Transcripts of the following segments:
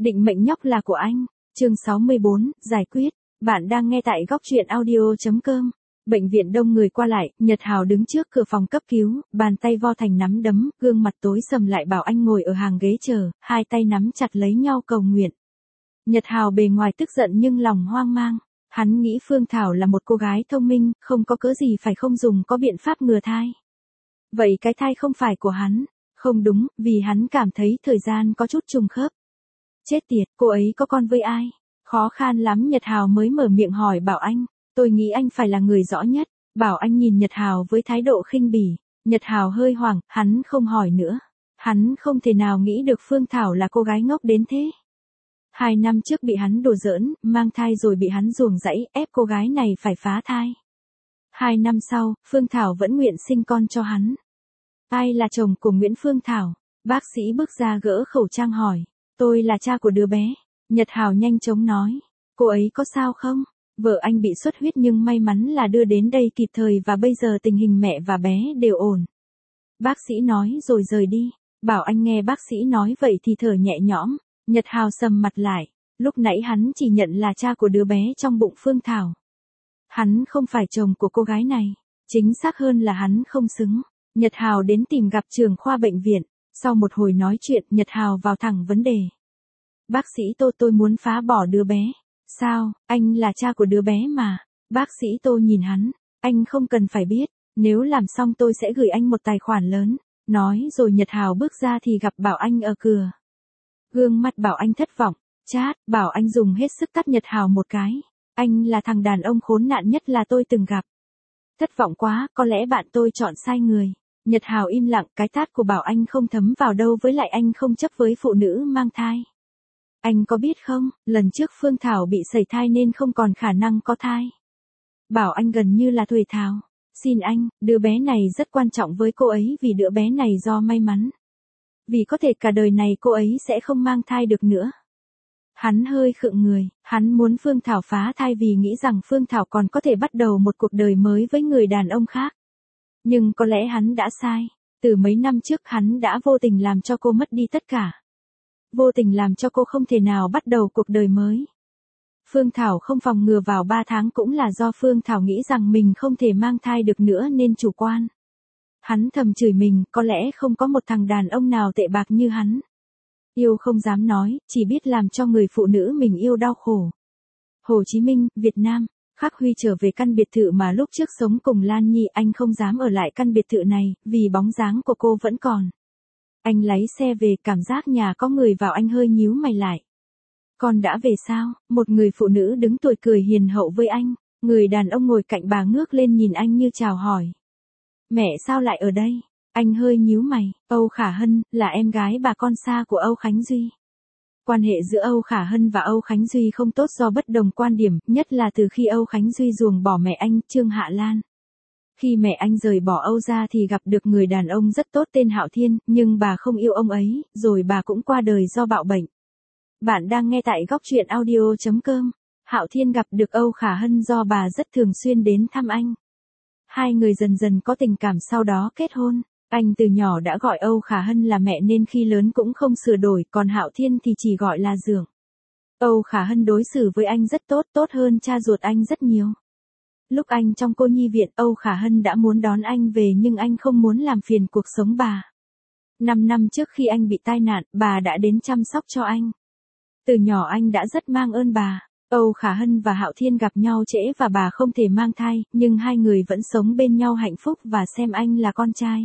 Định mệnh nhóc là của anh. Chương 64, giải quyết. Bạn đang nghe tại góc truyện audio.com. Bệnh viện đông người qua lại, Nhật Hào đứng trước cửa phòng cấp cứu, bàn tay vo thành nắm đấm, gương mặt tối sầm lại bảo anh ngồi ở hàng ghế chờ, hai tay nắm chặt lấy nhau cầu nguyện. Nhật Hào bề ngoài tức giận nhưng lòng hoang mang. Hắn nghĩ Phương Thảo là một cô gái thông minh, không có cớ gì phải không dùng có biện pháp ngừa thai. Vậy cái thai không phải của hắn. Không đúng, vì hắn cảm thấy thời gian có chút trùng khớp. Chết tiệt, cô ấy có con với ai? Khó khăn lắm Nhật Hào mới mở miệng hỏi Bảo Anh. Tôi nghĩ anh phải là người rõ nhất. Bảo Anh nhìn Nhật Hào với thái độ khinh bỉ. Nhật Hào hơi hoảng, hắn không hỏi nữa. Hắn không thể nào nghĩ được Phương Thảo là cô gái ngốc đến thế. 2 năm trước bị hắn đùa giỡn, mang thai rồi bị hắn ruồng rẫy, ép cô gái này phải phá thai. 2 năm sau, Phương Thảo vẫn nguyện sinh con cho hắn. Ai là chồng của Nguyễn Phương Thảo? Bác sĩ bước ra gỡ khẩu trang hỏi. Tôi là cha của đứa bé. Nhật Hào nhanh chóng nói. Cô ấy có sao không? Vợ anh bị xuất huyết nhưng may mắn là đưa đến đây kịp thời và bây giờ tình hình mẹ và bé đều ổn. Bác sĩ nói rồi rời đi. Bảo Anh nghe bác sĩ nói vậy thì thở nhẹ nhõm. Nhật Hào sầm mặt lại. Lúc nãy hắn chỉ nhận là cha của đứa bé trong bụng Phương Thảo. Hắn không phải chồng của cô gái này. Chính xác hơn là hắn không xứng. Nhật Hào đến tìm gặp trưởng khoa bệnh viện. Sau một hồi nói chuyện, Nhật Hào vào thẳng vấn đề. Bác sĩ Tô, tôi muốn phá bỏ đứa bé. Sao, anh là cha của đứa bé mà. Bác sĩ Tô nhìn hắn. Anh không cần phải biết. Nếu làm xong tôi sẽ gửi anh một tài khoản lớn. Nói rồi Nhật Hào bước ra thì gặp Bảo Anh ở cửa. Gương mặt Bảo Anh thất vọng. Chát, Bảo Anh dùng hết sức tát Nhật Hào một cái. Anh là thằng đàn ông khốn nạn nhất là tôi từng gặp. Thất vọng quá, có lẽ bạn tôi chọn sai người. Nhật Hào im lặng, cái tát của Bảo Anh không thấm vào đâu, với lại anh không chấp với phụ nữ mang thai. Anh có biết không, lần trước Phương Thảo bị sẩy thai nên không còn khả năng có thai. Bảo Anh gần như là thều thào. Xin anh, đứa bé này rất quan trọng với cô ấy vì đứa bé này do may mắn. Vì có thể cả đời này cô ấy sẽ không mang thai được nữa. Hắn hơi khựng người, hắn muốn Phương Thảo phá thai vì nghĩ rằng Phương Thảo còn có thể bắt đầu một cuộc đời mới với người đàn ông khác. Nhưng có lẽ hắn đã sai. Từ mấy năm trước hắn đã vô tình làm cho cô mất đi tất cả. Vô tình làm cho cô không thể nào bắt đầu cuộc đời mới. Phương Thảo không phòng ngừa vào 3 tháng cũng là do Phương Thảo nghĩ rằng mình không thể mang thai được nữa nên chủ quan. Hắn thầm chửi mình, có lẽ không có một thằng đàn ông nào tệ bạc như hắn. Yêu không dám nói, chỉ biết làm cho người phụ nữ mình yêu đau khổ. Hồ Chí Minh, Việt Nam. Khắc Huy trở về căn biệt thự mà lúc trước sống cùng Lan Nhi, anh không dám ở lại căn biệt thự này, vì bóng dáng của cô vẫn còn. Anh lái xe về, cảm giác nhà có người vào anh hơi nhíu mày lại. Con đã về sao? Một người phụ nữ đứng tuổi cười hiền hậu với anh, người đàn ông ngồi cạnh bà ngước lên nhìn anh như chào hỏi. Mẹ sao lại ở đây? Anh hơi nhíu mày, Âu Khả Hân, là em gái bà con xa của Âu Khánh Duy. Quan hệ giữa Âu Khả Hân và Âu Khánh Duy không tốt do bất đồng quan điểm, nhất là từ khi Âu Khánh Duy ruồng bỏ mẹ anh, Trương Hạ Lan. Khi mẹ anh rời bỏ Âu ra thì gặp được người đàn ông rất tốt tên Hạo Thiên, nhưng bà không yêu ông ấy, rồi bà cũng qua đời do bạo bệnh. Bạn đang nghe tại góc truyện audio.com. Hạo Thiên gặp được Âu Khả Hân do bà rất thường xuyên đến thăm anh. Hai người dần dần có tình cảm sau đó kết hôn. Anh từ nhỏ đã gọi Âu Khả Hân là mẹ nên khi lớn cũng không sửa đổi, còn Hạo Thiên thì chỉ gọi là Dượng. Âu Khả Hân đối xử với anh rất tốt, tốt hơn cha ruột anh rất nhiều. Lúc anh trong cô nhi viện, Âu Khả Hân đã muốn đón anh về nhưng anh không muốn làm phiền cuộc sống bà. 5 năm trước khi anh bị tai nạn, bà đã đến chăm sóc cho anh. Từ nhỏ anh đã rất mang ơn bà. Âu Khả Hân và Hạo Thiên gặp nhau trễ và bà không thể mang thai, nhưng hai người vẫn sống bên nhau hạnh phúc và xem anh là con trai.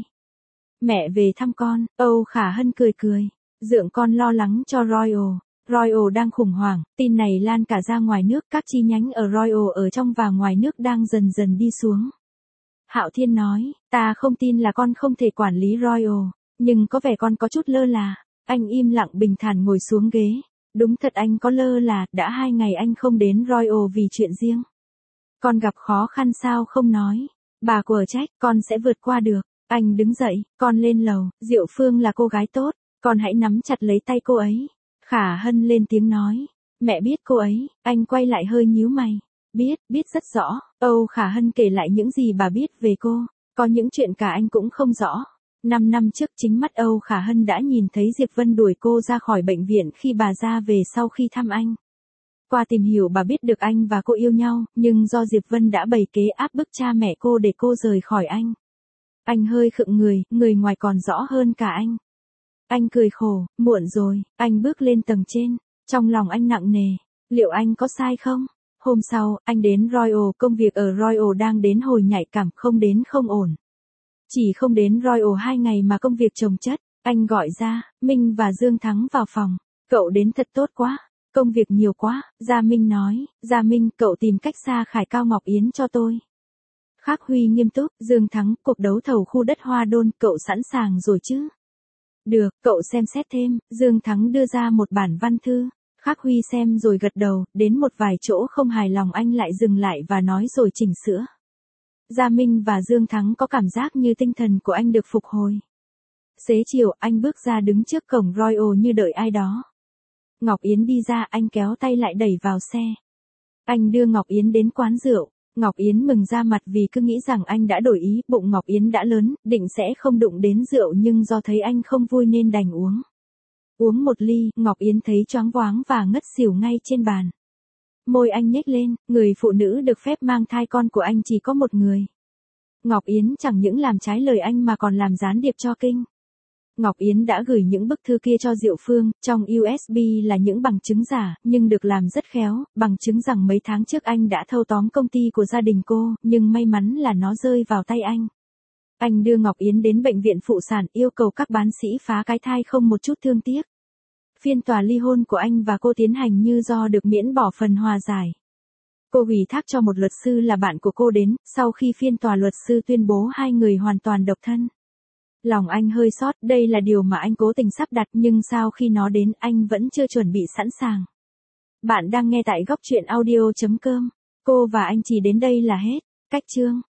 Mẹ về thăm con, Âu Khả Hân cười cười. Dượng con lo lắng cho Royal. Royal đang khủng hoảng, tin này lan cả ra ngoài nước, các chi nhánh ở Royal ở trong và ngoài nước đang dần dần đi xuống. Hạo Thiên nói, ta không tin là con không thể quản lý Royal, nhưng có vẻ con có chút lơ là. Anh im lặng bình thản ngồi xuống ghế. Đúng thật anh có lơ là, đã 2 ngày anh không đến Royal vì chuyện riêng. Con gặp khó khăn sao không nói. Bà quở trách, con sẽ vượt qua được. Anh đứng dậy, con lên lầu, Diệu Phương là cô gái tốt, con hãy nắm chặt lấy tay cô ấy. Khả Hân lên tiếng nói, mẹ biết cô ấy, anh quay lại hơi nhíu mày. Biết rất rõ. Âu Khả Hân kể lại những gì bà biết về cô, có những chuyện cả anh cũng không rõ. 5 năm trước chính mắt Âu Khả Hân đã nhìn thấy Diệp Vân đuổi cô ra khỏi bệnh viện khi bà ra về sau khi thăm anh. Qua tìm hiểu bà biết được anh và cô yêu nhau, nhưng do Diệp Vân đã bày kế áp bức cha mẹ cô để cô rời khỏi anh. Anh hơi khựng người, người ngoài còn rõ hơn cả anh. Anh cười khổ, muộn rồi, anh bước lên tầng trên. Trong lòng anh nặng nề, liệu anh có sai không? Hôm sau, anh đến Royal, công việc ở Royal đang đến hồi nhạy cảm, không đến không ổn. Chỉ không đến Royal 2 ngày mà công việc chồng chất, anh gọi ra, Minh và Dương Thắng vào phòng. Cậu đến thật tốt quá, công việc nhiều quá, Gia Minh nói, Gia Minh, cậu tìm cách sa khải Cao Ngọc Yến cho tôi. Khắc Huy nghiêm túc, Dương Thắng, cuộc đấu thầu khu đất Hoa Đôn, cậu sẵn sàng rồi chứ? Được, cậu xem xét thêm, Dương Thắng đưa ra một bản văn thư. Khắc Huy xem rồi gật đầu, đến một vài chỗ không hài lòng anh lại dừng lại và nói rồi chỉnh sửa. Gia Minh và Dương Thắng có cảm giác như tinh thần của anh được phục hồi. Xế chiều, anh bước ra đứng trước cổng Royal như đợi ai đó. Ngọc Yến đi ra, anh kéo tay lại đẩy vào xe. Anh đưa Ngọc Yến đến quán rượu. Ngọc Yến mừng ra mặt vì cứ nghĩ rằng anh đã đổi ý, bụng Ngọc Yến đã lớn, định sẽ không đụng đến rượu nhưng do thấy anh không vui nên đành uống. Uống một ly, Ngọc Yến thấy choáng váng và ngất xỉu ngay trên bàn. Môi anh nhếch lên, người phụ nữ được phép mang thai con của anh chỉ có một người. Ngọc Yến chẳng những làm trái lời anh mà còn làm gián điệp cho Kinh. Ngọc Yến đã gửi những bức thư kia cho Diệu Phương, trong USB là những bằng chứng giả, nhưng được làm rất khéo, bằng chứng rằng mấy tháng trước anh đã thâu tóm công ty của gia đình cô, nhưng may mắn là nó rơi vào tay anh. Anh đưa Ngọc Yến đến bệnh viện phụ sản, yêu cầu các bác sĩ phá cái thai không một chút thương tiếc. Phiên tòa ly hôn của anh và cô tiến hành như do được miễn bỏ phần hòa giải. Cô ủy thác cho một luật sư là bạn của cô đến, sau khi phiên tòa luật sư tuyên bố hai người hoàn toàn độc thân. Lòng anh hơi xót, đây là điều mà anh cố tình sắp đặt nhưng sau khi nó đến anh vẫn chưa chuẩn bị sẵn sàng. Bạn đang nghe tại góc truyện audio.com. Cô và anh chỉ đến đây là hết. Cách chương.